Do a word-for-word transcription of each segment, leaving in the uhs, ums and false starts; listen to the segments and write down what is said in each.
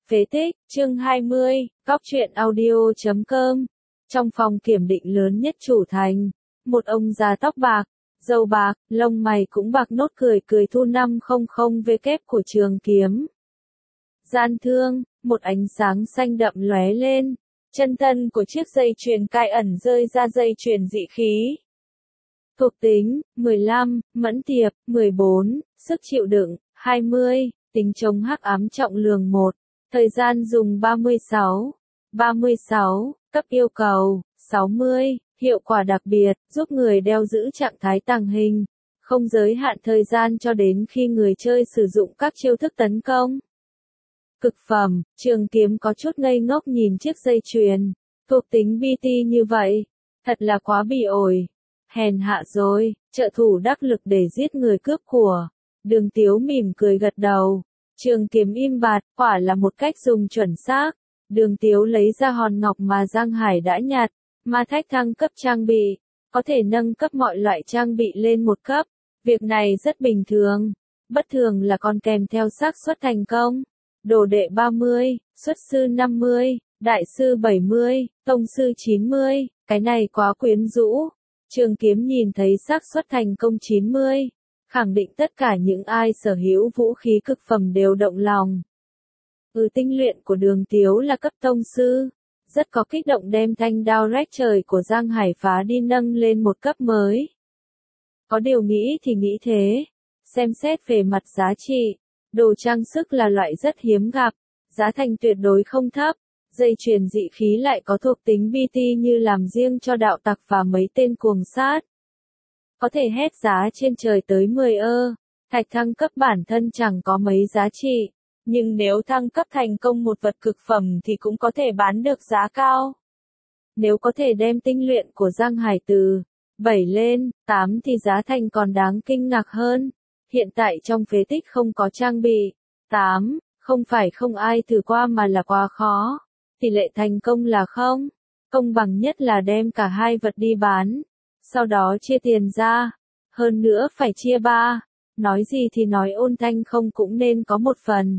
Phế tích, chương hai mươi, Cóc truyện audio chấm com. Trong phòng kiểm định lớn nhất chủ thành, một ông già tóc bạc, râu bạc, lông mày cũng bạc nốt cười cười thu năm trăm W của Trường Kiếm. Gian thương, một ánh sáng xanh đậm lóe lên, chân thân của chiếc dây chuyền cai ẩn rơi ra dây chuyền dị khí. Thuộc tính, mười lăm, mẫn tiệp, mười bốn, sức chịu đựng, hai mươi, tính chống hắc ám trọng lượng một. Thời gian dùng ba mươi sáu. ba mươi sáu, cấp yêu cầu, sáu mươi, hiệu quả đặc biệt, giúp người đeo giữ trạng thái tàng hình, không giới hạn thời gian cho đến khi người chơi sử dụng các chiêu thức tấn công. Cực phẩm, Trường Kiếm có chút ngây ngốc nhìn chiếc dây chuyền, thuộc tính bê tê như vậy, thật là quá bị ổi. Hèn hạ rồi, trợ thủ đắc lực để giết người cướp của. Đường Tiếu mỉm cười gật đầu. Trường Kiếm im bặt, quả là một cách dùng chuẩn xác. Đường Tiếu lấy ra hòn ngọc mà Giang Hải đã nhặt, ma thách thăng cấp trang bị, có thể nâng cấp mọi loại trang bị lên một cấp. Việc này rất bình thường, bất thường là còn kèm theo xác suất thành công. Đồ đệ ba mươi, xuất sư năm mươi, đại sư bảy mươi, tông sư chín mươi, cái này quá quyến rũ. Trường Kiếm nhìn thấy xác suất thành công chín mươi. Khẳng định tất cả những ai sở hữu vũ khí cực phẩm đều động lòng. Ừ, tinh luyện của Đường Tiếu là cấp tông sư, rất có kích động đem thanh đao rách trời của Giang Hải phá đi nâng lên một cấp mới. Có điều nghĩ thì nghĩ thế, xem xét về mặt giá trị, đồ trang sức là loại rất hiếm gặp, giá thành tuyệt đối không thấp, dây chuyền dị khí lại có thuộc tính bê tê như làm riêng cho đạo tặc và mấy tên cuồng sát. Có thể hét giá trên trời tới mười ơ, thạch thăng cấp bản thân chẳng có mấy giá trị, nhưng nếu thăng cấp thành công một vật cực phẩm thì cũng có thể bán được giá cao. Nếu có thể đem tinh luyện của Giang Hải từ bảy lên tám thì giá thành còn đáng kinh ngạc hơn. Hiện tại trong phế tích không có trang bị tám, không phải không ai thử qua mà là quá khó. Tỷ lệ thành công là không, công bằng nhất là đem cả hai vật đi bán, sau đó chia tiền ra, hơn nữa phải chia ba, nói gì thì nói Ôn Thanh không cũng nên có một phần.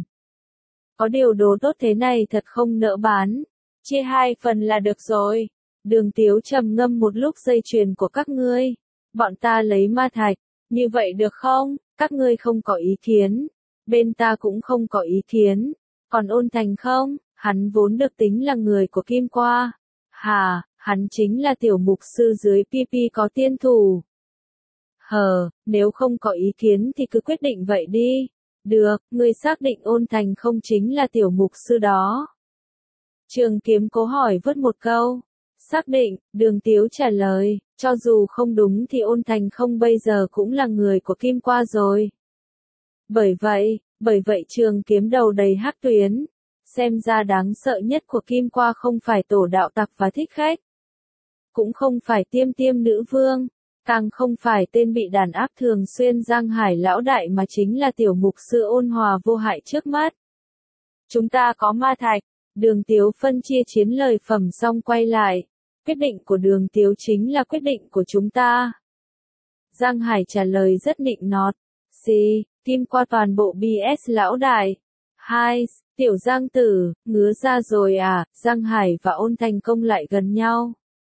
Có điều đồ tốt thế này thật không nỡ bán, chia hai phần là được rồi. Đường Tiếu trầm ngâm một lúc, dây chuyền của các ngươi, bọn ta lấy ma thạch, như vậy được không? Các ngươi không có ý kiến, bên ta cũng không có ý kiến, còn Ôn Thành không, hắn vốn được tính là người của Kim Qua. Hà, hắn chính là tiểu mục sư dưới pê pê có tiên thủ. Hờ, nếu không có ý kiến thì cứ quyết định vậy đi. Được, ngươi xác định Ôn Thành không chính là tiểu mục sư đó. Trường Kiếm cố hỏi vớt một câu. Xác định, Đường Tiếu trả lời, cho dù không đúng thì Ôn Thành không bây giờ cũng là người của Kim Qua rồi. Bởi vậy, bởi vậy Trường Kiếm đầu đầy hắc tuyến. Xem ra đáng sợ nhất của Kim Qua không phải tổ đạo tặc và thích khách, cũng không phải tiêm tiêm nữ vương, càng không phải tên bị đàn áp thường xuyên Giang Hải lão đại mà chính là tiểu mục sư ôn hòa vô hại trước mắt. Chúng ta có ma thạch. Đường Tiếu phân chia chiến lợi phẩm xong quay lại. Quyết định của Đường Tiếu chính là quyết định của chúng ta. Giang Hải trả lời rất nịnh nọt. Xì, Kim Qua toàn bộ bê ét lão đại. Hai, tiểu Giang tử, ngứa ra rồi à? Giang Hải và Ôn Thành công lại gần nhau.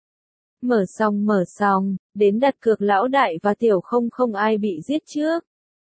Mở xong mở xong, đến đặt cược lão đại và tiểu không không ai bị giết trước.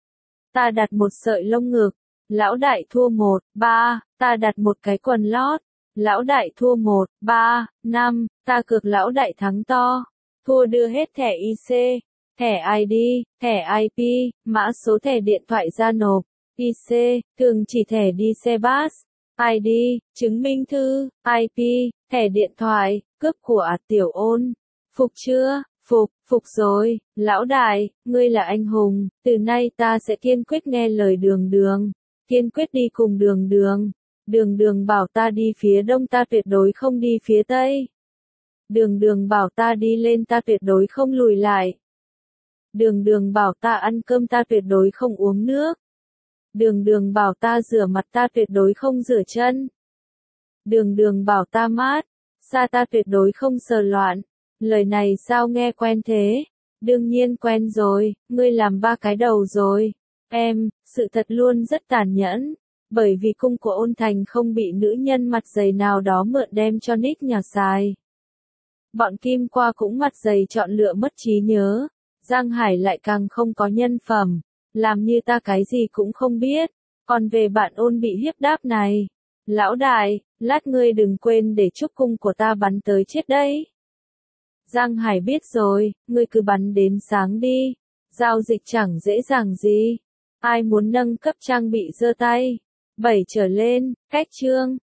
Ta đặt một sợi lông ngực, lão đại thua một, ba, ta đặt một cái quần lót, lão đại thua một, ba, năm, ta cược lão đại thắng to, thua đưa hết thẻ i xê, thẻ i đê, thẻ i pê, mã số thẻ điện thoại ra nộp, i xê, thường chỉ thẻ đi xe bus, i đê, chứng minh thư, i pê, thẻ điện thoại, cướp của ạt tiểu Ôn. Phục chưa? Phục, phục rồi, lão đại, ngươi là anh hùng, từ nay ta sẽ kiên quyết nghe lời Đường Đường, kiên quyết đi cùng Đường Đường. Đường Đường bảo ta đi phía đông ta tuyệt đối không đi phía tây. Đường Đường bảo ta đi lên ta tuyệt đối không lùi lại. Đường Đường bảo ta ăn cơm ta tuyệt đối không uống nước. Đường Đường bảo ta rửa mặt ta tuyệt đối không rửa chân. Đường Đường bảo ta mát, xa ta tuyệt đối không sờ loạn. Lời này sao nghe quen thế? Đương nhiên quen rồi, ngươi làm ba cái đầu rồi. Em, sự thật luôn rất tàn nhẫn. Bởi vì cung của ôn thành không bị nữ nhân mặt dày nào đó mượn đem cho Nick nhà xài. Bọn Kim Qua cũng mặt dày chọn lựa mất trí nhớ. Giang Hải lại càng không có nhân phẩm. Làm như ta cái gì cũng không biết. Còn về bạn ôn bị hiếp đáp này. Lão đại, lát ngươi đừng quên để chúc cung của ta bắn tới chết đấy. Giang Hải biết rồi, ngươi cứ bắn đến sáng đi. Giao dịch chẳng dễ dàng gì. Ai muốn nâng cấp trang bị giơ tay. Bảy trở lên, cách chương.